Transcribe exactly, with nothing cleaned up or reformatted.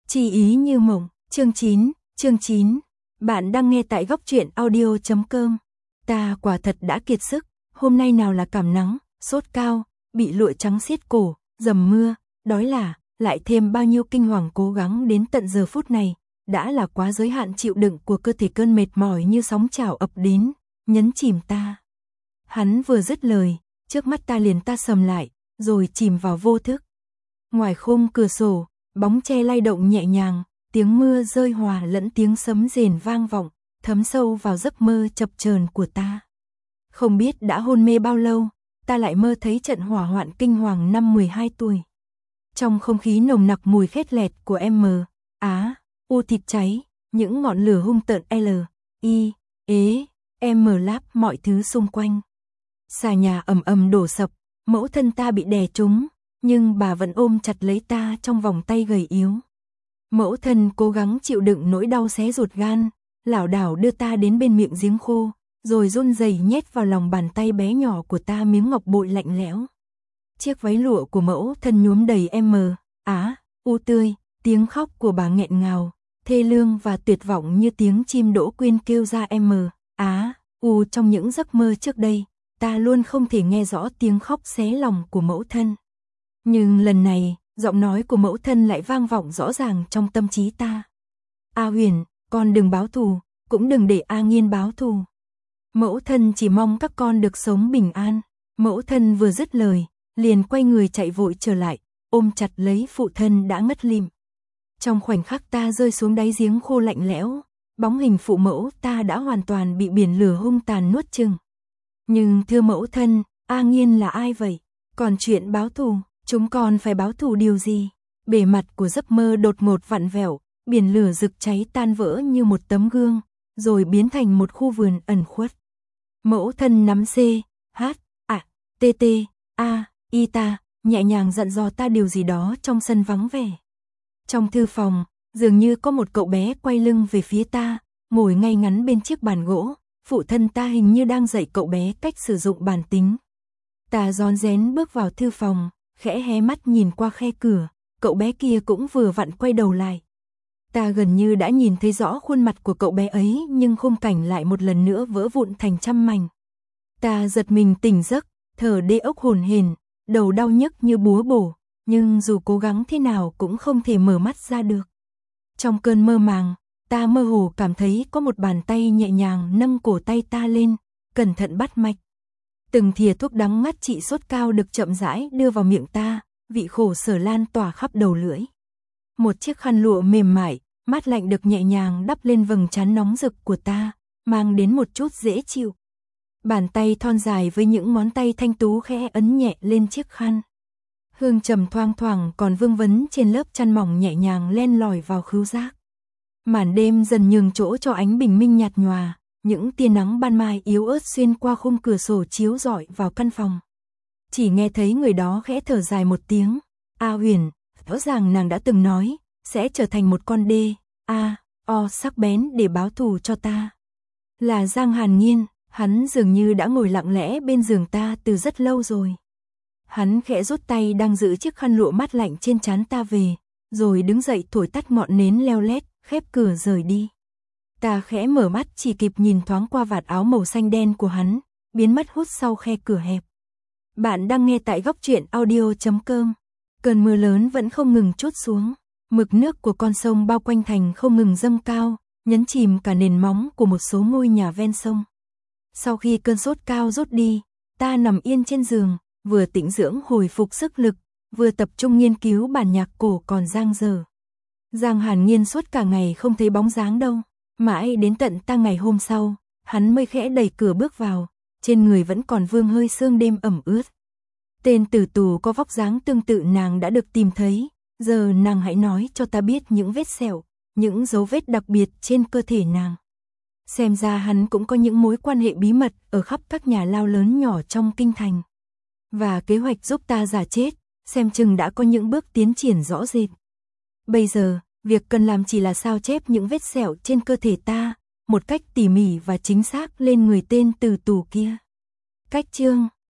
Chi ý như mộng, chương chín, chương chín. Bạn đang nghe tại góc truyện audio chấm com. Ta quả thật đã kiệt sức, hôm nay nào là cảm nắng, sốt cao, bị lụa trắng siết cổ, dầm mưa, đói lả, lại thêm bao nhiêu kinh hoàng cố gắng đến tận giờ phút này, đã là quá giới hạn chịu đựng của cơ thể, cơn mệt mỏi như sóng trào ập đến, nhấn chìm ta. Hắn vừa dứt lời, trước mắt ta liền ta sầm lại, rồi chìm vào vô thức. Ngoài khung cửa sổ, bóng tre lay động nhẹ nhàng, tiếng mưa rơi hòa lẫn tiếng sấm rền vang vọng, thấm sâu vào giấc mơ chập chờn của ta. Không biết đã hôn mê bao lâu, ta lại mơ thấy trận hỏa hoạn kinh hoàng năm mười hai tuổi. Trong không khí nồng nặc mùi khét lẹt của M, Á, U thịt cháy, những ngọn lửa hung tợn L, I, ế, M láp mọi thứ xung quanh. Xà nhà ầm ầm đổ sập, mẫu thân ta bị đè trúng, nhưng bà vẫn ôm chặt lấy ta trong vòng tay gầy yếu. Mẫu thân cố gắng chịu đựng nỗi đau xé ruột gan, lảo đảo đưa ta đến bên miệng giếng khô, rồi run rẩy nhét vào lòng bàn tay bé nhỏ của ta miếng ngọc bội lạnh lẽo. Chiếc váy lụa của mẫu thân nhuốm đầy M, Á, U tươi, tiếng khóc của bà nghẹn ngào, thê lương và tuyệt vọng như tiếng chim đỗ quyên kêu ra M, Á, U trong những giấc mơ trước đây. Ta luôn không thể nghe rõ tiếng khóc xé lòng của mẫu thân. Nhưng lần này, giọng nói của mẫu thân lại vang vọng rõ ràng trong tâm trí ta. A Huyền, con đừng báo thù, cũng đừng để A Nghiên báo thù. Mẫu thân chỉ mong các con được sống bình an. Mẫu thân vừa dứt lời, liền quay người chạy vội trở lại, ôm chặt lấy phụ thân đã ngất lịm. Trong khoảnh khắc ta rơi xuống đáy giếng khô lạnh lẽo, bóng hình phụ mẫu ta đã hoàn toàn bị biển lửa hung tàn nuốt chửng. Nhưng thưa mẫu thân, A Nghiên là ai vậy? Còn chuyện báo thù, chúng con phải báo thù điều gì? Bề mặt của giấc mơ đột ngột vặn vẹo, biển lửa rực cháy tan vỡ như một tấm gương, rồi biến thành một khu vườn ẩn khuất. Mẫu thân nắm C, H, A, T T, A, Y ta, nhẹ nhàng dặn dò ta điều gì đó trong sân vắng vẻ. Trong thư phòng, dường như có một cậu bé quay lưng về phía ta, ngồi ngay ngắn bên chiếc bàn gỗ. Phụ thân ta hình như đang dạy cậu bé cách sử dụng bàn tính. Ta rón rén bước vào thư phòng, khẽ hé mắt nhìn qua khe cửa, cậu bé kia cũng vừa vặn quay đầu lại. Ta gần như đã nhìn thấy rõ khuôn mặt của cậu bé ấy, nhưng khung cảnh lại một lần nữa vỡ vụn thành trăm mảnh. Ta giật mình tỉnh giấc, thở đê ốc hồn hển, đầu đau nhức như búa bổ, nhưng dù cố gắng thế nào cũng không thể mở mắt ra được. Trong cơn mơ màng, ta mơ hồ cảm thấy có một bàn tay nhẹ nhàng nâng cổ tay ta lên, cẩn thận bắt mạch. Từng thìa thuốc đắng ngắt trị sốt cao được chậm rãi đưa vào miệng ta, vị khổ sở lan tỏa khắp đầu lưỡi. Một chiếc khăn lụa mềm mại, mát lạnh được nhẹ nhàng đắp lên vầng trán nóng rực của ta, mang đến một chút dễ chịu. Bàn tay thon dài với những ngón tay thanh tú khẽ ấn nhẹ lên chiếc khăn. Hương trầm thoang thoảng còn vương vấn trên lớp chăn mỏng nhẹ nhàng len lỏi vào khứu giác. Màn đêm dần nhường chỗ cho ánh bình minh nhạt nhòa, những tia nắng ban mai yếu ớt xuyên qua khung cửa sổ chiếu rọi vào căn phòng. Chỉ nghe thấy người đó khẽ thở dài một tiếng. A Huyền, rõ ràng nàng đã từng nói, sẽ trở thành một con đê, A, O sắc bén để báo thù cho ta. Là Giang Hàn Nghiên, hắn dường như đã ngồi lặng lẽ bên giường ta từ rất lâu rồi. Hắn khẽ rút tay đang giữ chiếc khăn lụa mát lạnh trên trán ta về, rồi đứng dậy thổi tắt ngọn nến leo lét, khép cửa rời đi. Ta khẽ mở mắt chỉ kịp nhìn thoáng qua vạt áo màu xanh đen của hắn, biến mất hút sau khe cửa hẹp. Bạn đang nghe tại góc truyện audio chấm com. Cơn mưa lớn vẫn không ngừng trút xuống, mực nước của con sông bao quanh thành không ngừng dâng cao, nhấn chìm cả nền móng của một số ngôi nhà ven sông. Sau khi cơn sốt cao rút đi, ta nằm yên trên giường, vừa tĩnh dưỡng hồi phục sức lực, vừa tập trung nghiên cứu bản nhạc cổ còn dang dở. Giang Hàn Nghiên suốt cả ngày không thấy bóng dáng đâu, mãi đến tận ta ngày hôm sau, hắn mới khẽ đẩy cửa bước vào, trên người vẫn còn vương hơi sương đêm ẩm ướt. Tên tử tù có vóc dáng tương tự nàng đã được tìm thấy, giờ nàng hãy nói cho ta biết những vết sẹo, những dấu vết đặc biệt trên cơ thể nàng. Xem ra hắn cũng có những mối quan hệ bí mật ở khắp các nhà lao lớn nhỏ trong kinh thành. Và kế hoạch giúp ta giả chết, xem chừng đã có những bước tiến triển rõ rệt. Bây giờ, việc cần làm chỉ là sao chép những vết sẹo trên cơ thể ta, một cách tỉ mỉ và chính xác lên người tên tử tù kia. Cách chương